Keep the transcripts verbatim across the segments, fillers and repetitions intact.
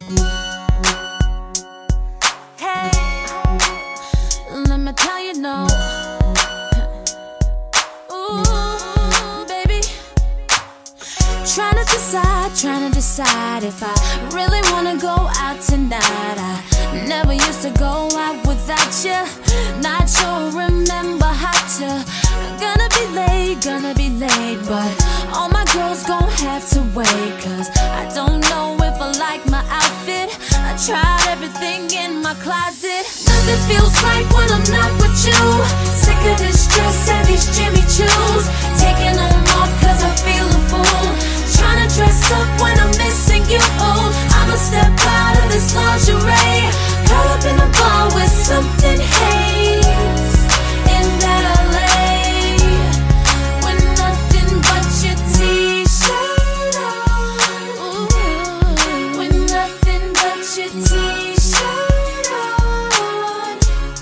Hey, let me tell you no. Ooh, baby. Trying to decide, trying to decide if I really wanna go out tonight. I never used to go out without you. Not sure, remember how to. Gonna be late, gonna be late, but all my girls gon' have to wait. Cause I don't know if I like my outfit. I tried everything in my closet. Nothing feels right when I'm not with you. Sick of this dress and these Jimmy Choos. Taking them off cause I feel a fool. Trying to dress up when I'm missing you. Oh, I'ma step out of this lingerie. Curl up in a bar with something haze in that L A, with nothing but your t-shirt on. Ooh, with nothing but your t-shirt on.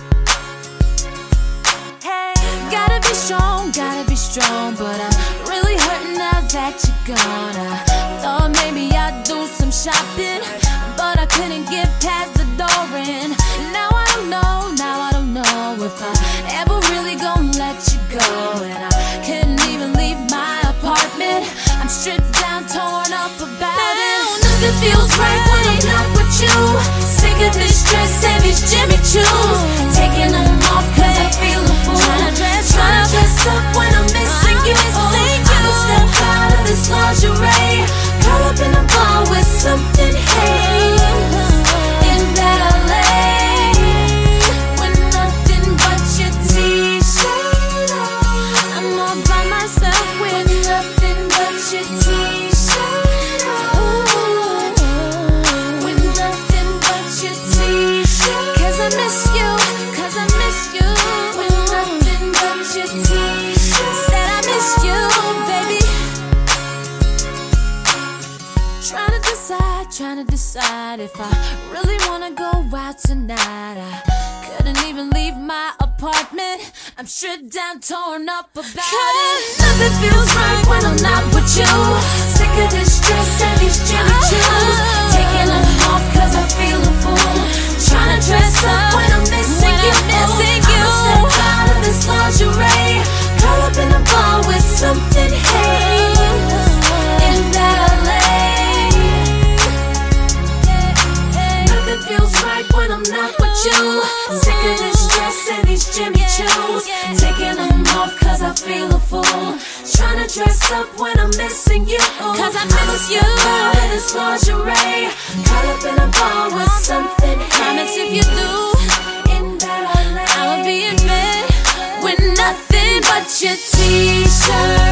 Hey, gotta be strong, gotta be strong, but I'm really hurting now that you're gone. I thought maybe I'd do some shopping, but I couldn't get past the door. And now I don't know, now I don't know if I ever really gon' let you go. And I couldn't even leave my apartment. I'm stripped down, torn up about it. Nothing feels right when I'm not with you. Sick of this dress and these Jimmy Choos. Taking them off cause I feel a fool. Tryna dress, tryna dress up when I'm missing you. I'ma step out of this lingerie. Curl up in a bar with something haze in that L A, with nothing but your t-shirt on. I'm all by myself with nothing but your t-shirt on. With nothing but your t-shirt. Cause I miss you, cause I miss you. With nothing but your t-shirt. Said I miss you, baby. Trying to decide, trying to decide if I really wanna go out tonight. I couldn't even leave my apartment. I'm stripped down, torn up about it. Nothing feels right when I'm not with you. Sick of this dress and these Jimmy Choos. Taking them off cause I feel a fool. Trying to dress up when I'm missing you. I'ma step out of this lingerie. Curl up in a bar with something haze in that L A. Nothing feels right when I'm not with you. Sick of this dress and these Jimmy Choos. Taking them off cause I feel a fool. Trying to dress up when I'm missing you. Cause I miss you. Out of this lingerie. Curl up in a bar with something haze. Promise if you do, in that L A, I'll be in bed with nothing but your t-shirt.